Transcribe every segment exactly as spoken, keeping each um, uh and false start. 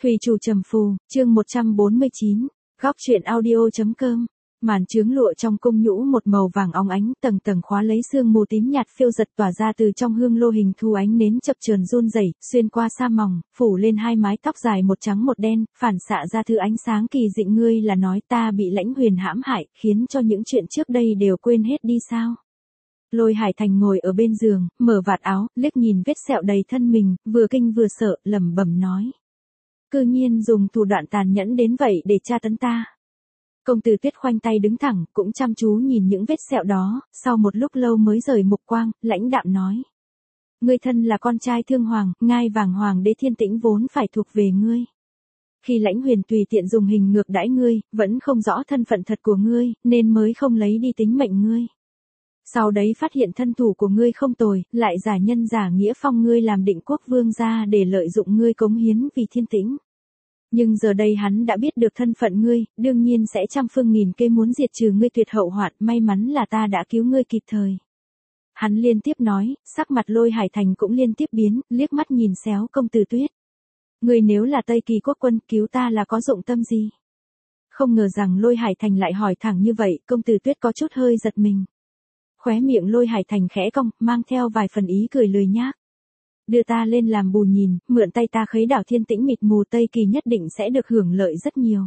Thủy chủ trầm phù, chương một trăm bốn mươi chín, góc truyện audio.com. Màn chướng lụa trong cung nhũ một màu vàng óng ánh, tầng tầng khóa lấy sương mù tím nhạt phiêu giật tỏa ra từ trong hương lô hình thu ánh nến chập chờn run rẩy, xuyên qua sa mỏng, phủ lên hai mái tóc dài một trắng một đen, phản xạ ra thứ ánh sáng kỳ dị. Ngươi là nói ta bị Lãnh Huyền hãm hại, khiến cho những chuyện trước đây đều quên hết đi sao? Lôi Hải Thành ngồi ở bên giường, mở vạt áo, liếc nhìn vết sẹo đầy thân mình, vừa kinh vừa sợ, lẩm bẩm nói: cư nhiên dùng thủ đoạn tàn nhẫn đến vậy để tra tấn ta. Công tử Tuyết khoanh tay đứng thẳng, cũng chăm chú nhìn những vết sẹo đó, sau một lúc lâu mới rời mục quang, lãnh đạm nói: ngươi thân là con trai Thương Hoàng, ngai vàng hoàng đế Thiên Tĩnh vốn phải thuộc về ngươi. Khi Lãnh Huyền tùy tiện dùng hình ngược đãi ngươi, vẫn không rõ thân phận thật của ngươi, nên mới không lấy đi tính mệnh ngươi. Sau đấy phát hiện thân thủ của ngươi không tồi, lại giả nhân giả nghĩa phong ngươi làm định quốc vương gia để lợi dụng ngươi cống hiến vì Thiên Tĩnh. Nhưng giờ đây hắn đã biết được thân phận ngươi, đương nhiên sẽ trăm phương nghìn kế muốn diệt trừ ngươi tuyệt hậu hoạn, may mắn là ta đã cứu ngươi kịp thời. Hắn liên tiếp nói, sắc mặt Lôi Hải Thành cũng liên tiếp biến, liếc mắt nhìn xéo công tử Tuyết. Ngươi nếu là Tây Kỳ quốc quân, cứu ta là có dụng tâm gì? Không ngờ rằng Lôi Hải Thành lại hỏi thẳng như vậy, công tử Tuyết có chút hơi giật mình. Khóe miệng Lôi Hải Thành khẽ cong, mang theo vài phần ý cười lười nhác. Đưa ta lên làm bù nhìn, mượn tay ta khấy đảo Thiên Tĩnh mịt mù, Tây Kỳ nhất định sẽ được hưởng lợi rất nhiều.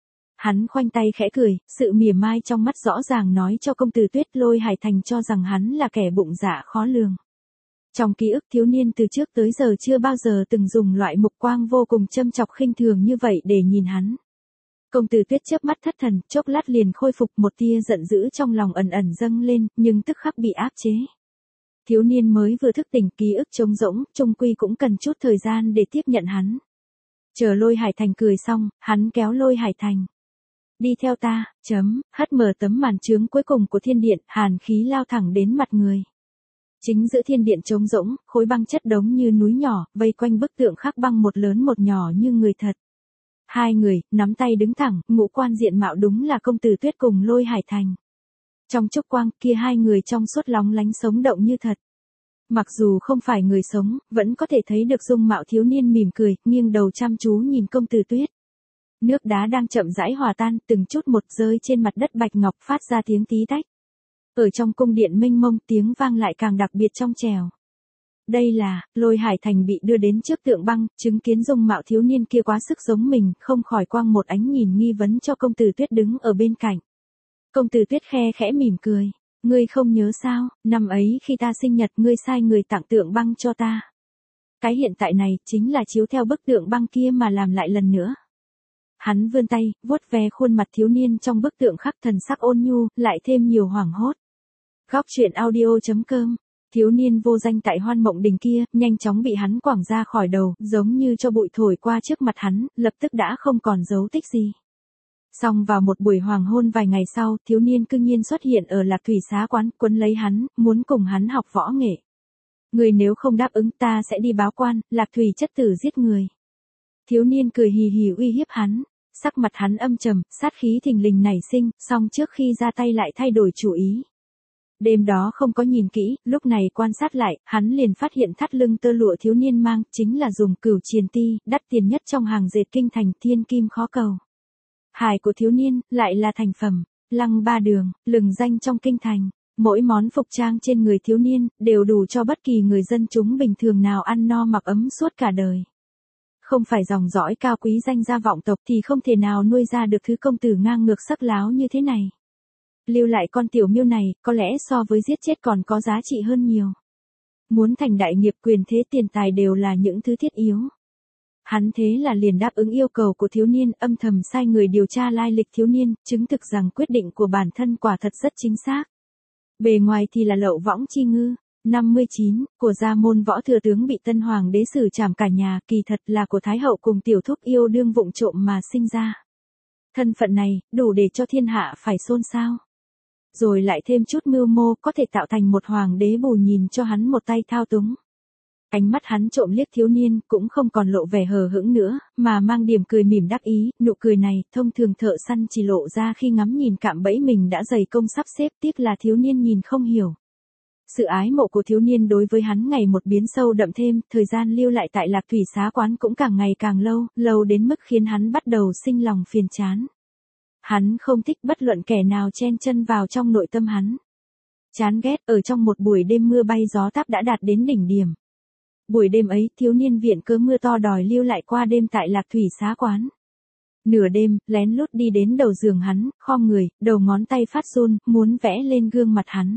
Hắn khoanh tay khẽ cười, sự mỉa mai trong mắt rõ ràng nói cho công tử Tuyết Lôi Hải Thành cho rằng hắn là kẻ bụng dạ khó lường. Trong ký ức thiếu niên từ trước tới giờ chưa bao giờ từng dùng loại mục quang vô cùng châm chọc khinh thường như vậy để nhìn hắn. Công tử Tuyết chớp mắt thất thần, chốc lát liền khôi phục, một tia giận dữ trong lòng ẩn ẩn dâng lên, nhưng tức khắc bị áp chế. Thiếu niên mới vừa thức tỉnh, ký ức trống rỗng, chung quy cũng cần chút thời gian để tiếp nhận hắn. Chờ Lôi Hải Thành cười xong, hắn kéo Lôi Hải Thành. Đi theo ta, chấm, hất mở tấm màn chướng cuối cùng của thiên điện, hàn khí lao thẳng đến mặt người. Chính giữa thiên điện trống rỗng, khối băng chất đống như núi nhỏ, vây quanh bức tượng khắc băng một lớn một nhỏ như người thật. Hai người, nắm tay đứng thẳng, ngũ quan diện mạo đúng là công tử Tuyết cùng Lôi Hải Thành. Trong chốc quang, kia hai người trong suốt lóng lánh sống động như thật. Mặc dù không phải người sống, vẫn có thể thấy được dung mạo thiếu niên mỉm cười, nghiêng đầu chăm chú nhìn công tử Tuyết. Nước đá đang chậm rãi hòa tan, từng chút một rơi trên mặt đất bạch ngọc phát ra tiếng tí tách. Ở trong cung điện mênh mông, tiếng vang lại càng đặc biệt trong trẻo. Đây là, Lôi Hải Thành bị đưa đến trước tượng băng, chứng kiến dung mạo thiếu niên kia quá sức giống mình, không khỏi quang một ánh nhìn nghi vấn cho công tử Tuyết đứng ở bên cạnh. Công tử Tuyết khe khẽ mỉm cười, ngươi không nhớ sao, năm ấy khi ta sinh nhật ngươi sai người tặng tượng băng cho ta. Cái hiện tại này, chính là chiếu theo bức tượng băng kia mà làm lại lần nữa. Hắn vươn tay, vuốt ve khuôn mặt thiếu niên trong bức tượng khắc, thần sắc ôn nhu, lại thêm nhiều hoảng hốt. Góc truyện audio.com. Thiếu niên vô danh tại Hoan Mộng Đình kia, nhanh chóng bị hắn quẳng ra khỏi đầu, giống như cho bụi thổi qua trước mặt hắn, lập tức đã không còn dấu tích gì. Xong vào một buổi hoàng hôn vài ngày sau, thiếu niên cương nhiên xuất hiện ở Lạc Thủy Xá quán, quấn lấy hắn, muốn cùng hắn học võ nghệ. Người nếu không đáp ứng ta sẽ đi báo quan, Lạc Thủy chất tử giết người. Thiếu niên cười hì hì uy hiếp hắn, sắc mặt hắn âm trầm, sát khí thình lình nảy sinh, song trước khi ra tay lại thay đổi chủ ý. Đêm đó không có nhìn kỹ, lúc này quan sát lại, hắn liền phát hiện thắt lưng tơ lụa thiếu niên mang, chính là dùng cửu triền ti, đắt tiền nhất trong hàng dệt kinh thành, thiên kim khó cầu. Hài của thiếu niên, lại là thành phẩm, lăng ba đường, lừng danh trong kinh thành. Mỗi món phục trang trên người thiếu niên, đều đủ cho bất kỳ người dân chúng bình thường nào ăn no mặc ấm suốt cả đời. Không phải dòng dõi cao quý danh gia vọng tộc thì không thể nào nuôi ra được thứ công tử ngang ngược sắc láo như thế này. Lưu lại con tiểu miêu này, có lẽ so với giết chết còn có giá trị hơn nhiều. Muốn thành đại nghiệp, quyền thế tiền tài đều là những thứ thiết yếu. Hắn thế là liền đáp ứng yêu cầu của thiếu niên, âm thầm sai người điều tra lai lịch thiếu niên, chứng thực rằng quyết định của bản thân quả thật rất chính xác. Bề ngoài thì là lậu võng chi ngư. năm mươi chín, của gia môn võ thừa tướng bị tân hoàng đế xử trảm cả nhà, kỳ thật là của thái hậu cùng tiểu thúc yêu đương vụng trộm mà sinh ra. Thân phận này, đủ để cho thiên hạ phải xôn xao. Rồi lại thêm chút mưu mô, có thể tạo thành một hoàng đế bù nhìn cho hắn một tay thao túng. Ánh mắt hắn trộm liếc thiếu niên, cũng không còn lộ vẻ hờ hững nữa, mà mang điểm cười mỉm đắc ý, nụ cười này, thông thường thợ săn chỉ lộ ra khi ngắm nhìn cạm bẫy mình đã dày công sắp xếp, tiếc là thiếu niên nhìn không hiểu. Sự ái mộ của thiếu niên đối với hắn ngày một biến sâu đậm thêm, thời gian lưu lại tại Lạc Thủy Xá Quán cũng càng ngày càng lâu, lâu đến mức khiến hắn bắt đầu sinh lòng phiền chán. Hắn không thích bất luận kẻ nào chen chân vào trong nội tâm hắn. Chán ghét, ở trong một buổi đêm mưa bay gió táp đã đạt đến đỉnh điểm. Buổi đêm ấy, thiếu niên viện cớ mưa to đòi lưu lại qua đêm tại Lạc Thủy Xá Quán. Nửa đêm, lén lút đi đến đầu giường hắn, khom người, đầu ngón tay phát run, muốn vẽ lên gương mặt hắn.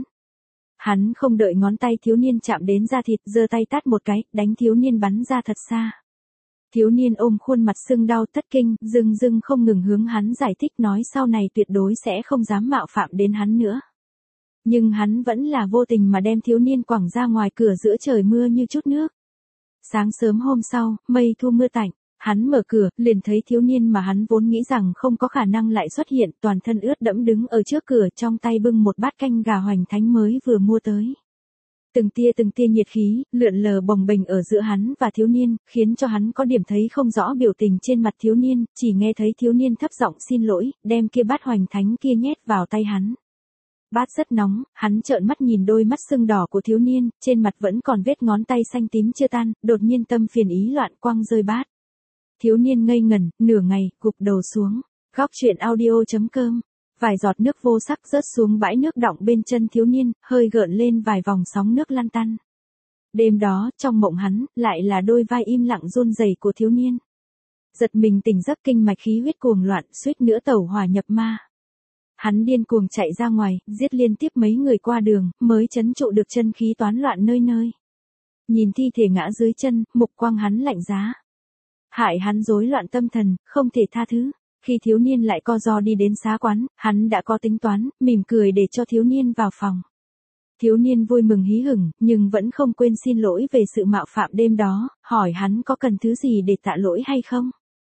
Hắn không đợi ngón tay thiếu niên chạm đến da thịt, giơ tay tát một cái, đánh thiếu niên bắn ra thật xa. Thiếu niên ôm khuôn mặt sưng đau thất kinh, dưng dưng không ngừng hướng hắn giải thích nói sau này tuyệt đối sẽ không dám mạo phạm đến hắn nữa. Nhưng hắn vẫn là vô tình mà đem thiếu niên quẳng ra ngoài cửa giữa trời mưa như chút nước. Sáng sớm hôm sau, mây thu mưa tạnh, hắn mở cửa, liền thấy thiếu niên mà hắn vốn nghĩ rằng không có khả năng lại xuất hiện, toàn thân ướt đẫm đứng ở trước cửa, trong tay bưng một bát canh gà hoành thánh mới vừa mua tới. Từng tia từng tia nhiệt khí, lượn lờ bồng bềnh ở giữa hắn và thiếu niên, khiến cho hắn có điểm thấy không rõ biểu tình trên mặt thiếu niên, chỉ nghe thấy thiếu niên thấp giọng xin lỗi, đem kia bát hoành thánh kia nhét vào tay hắn. Bát rất nóng, hắn trợn mắt nhìn đôi mắt sưng đỏ của thiếu niên, trên mặt vẫn còn vết ngón tay xanh tím chưa tan, đột nhiên tâm phiền ý loạn quăng rơi bát. Thiếu niên ngây ngẩn, nửa ngày, gục đầu xuống. Góc truyện audio chấm com. Vài giọt nước vô sắc rớt xuống bãi nước đọng bên chân thiếu niên, hơi gợn lên vài vòng sóng nước lăn tăn. Đêm đó, trong mộng hắn, lại là đôi vai im lặng run rẩy của thiếu niên. Giật mình tỉnh giấc kinh mạch khí huyết cuồng loạn, suýt nữa tẩu hỏa nhập ma. Hắn điên cuồng chạy ra ngoài, giết liên tiếp mấy người qua đường, mới trấn trụ được chân khí toán loạn nơi nơi. Nhìn thi thể ngã dưới chân, mục quang hắn lạnh giá. Hại hắn rối loạn tâm thần, không thể tha thứ. Khi thiếu niên lại co ro đi đến xá quán, hắn đã có tính toán, mỉm cười để cho thiếu niên vào phòng. Thiếu niên vui mừng hí hửng, nhưng vẫn không quên xin lỗi về sự mạo phạm đêm đó, hỏi hắn có cần thứ gì để tạ lỗi hay không.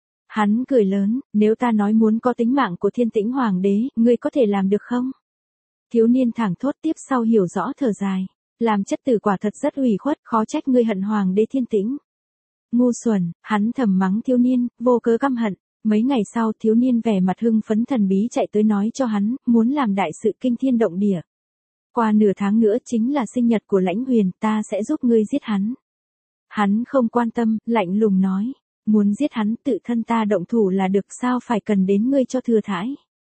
Hắn cười lớn, nếu ta nói muốn có tính mạng của Thiên Tĩnh Hoàng đế, ngươi có thể làm được không? Thiếu niên thẳng thốt tiếp sau hiểu rõ thở dài. Làm chất tử quả thật rất ủy khuất, khó trách ngươi hận Hoàng đế Thiên Tĩnh. Ngu xuẩn, hắn thầm mắng thiếu niên, vô cớ căm hận. Mấy ngày sau, thiếu niên vẻ mặt hưng phấn thần bí chạy tới nói cho hắn, muốn làm đại sự kinh thiên động địa. Qua nửa tháng nữa chính là sinh nhật của Lãnh Huyền, ta sẽ giúp ngươi giết hắn. Hắn không quan tâm, lạnh lùng nói. Muốn giết hắn, tự thân ta động thủ là được, sao phải cần đến ngươi cho thừa thãi.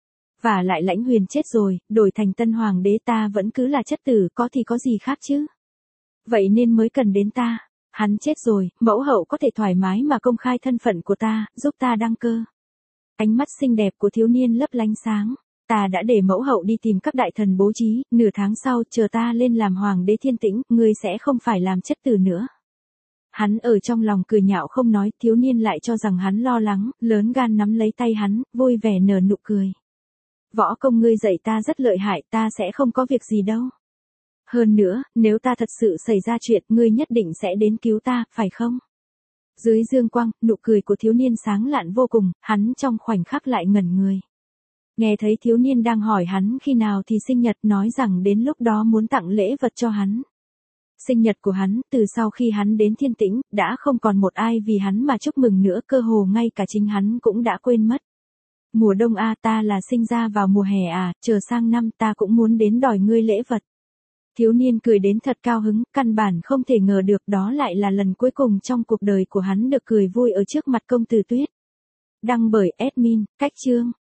Và lại Lãnh Huyền chết rồi, đổi thành tân hoàng đế, ta vẫn cứ là chất tử, có thì có gì khác chứ. Vậy nên mới cần đến ta. Hắn chết rồi, mẫu hậu có thể thoải mái mà công khai thân phận của ta, giúp ta đăng cơ. Ánh mắt xinh đẹp của thiếu niên lấp lánh sáng. Ta đã để mẫu hậu đi tìm các đại thần bố trí, nửa tháng sau chờ ta lên làm hoàng đế Thiên Tĩnh, ngươi sẽ không phải làm chất tử nữa. Hắn ở trong lòng cười nhạo không nói, thiếu niên lại cho rằng hắn lo lắng, lớn gan nắm lấy tay hắn, vui vẻ nở nụ cười. Võ công ngươi dạy ta rất lợi hại, ta sẽ không có việc gì đâu. Hơn nữa, nếu ta thật sự xảy ra chuyện, ngươi nhất định sẽ đến cứu ta, phải không? Dưới dương quang, nụ cười của thiếu niên sáng lạn vô cùng, hắn trong khoảnh khắc lại ngẩn người. Nghe thấy thiếu niên đang hỏi hắn khi nào thì sinh nhật, nói rằng đến lúc đó muốn tặng lễ vật cho hắn. Sinh nhật của hắn, từ sau khi hắn đến Thiên Tĩnh, đã không còn một ai vì hắn mà chúc mừng nữa, cơ hồ ngay cả chính hắn cũng đã quên mất. Mùa đông a, ta là sinh ra vào mùa hè à, chờ sang năm ta cũng muốn đến đòi ngươi lễ vật. Thiếu niên cười đến thật cao hứng, căn bản không thể ngờ được đó lại là lần cuối cùng trong cuộc đời của hắn được cười vui ở trước mặt công tử Tuyết. Đăng bởi admin, Cách Chương.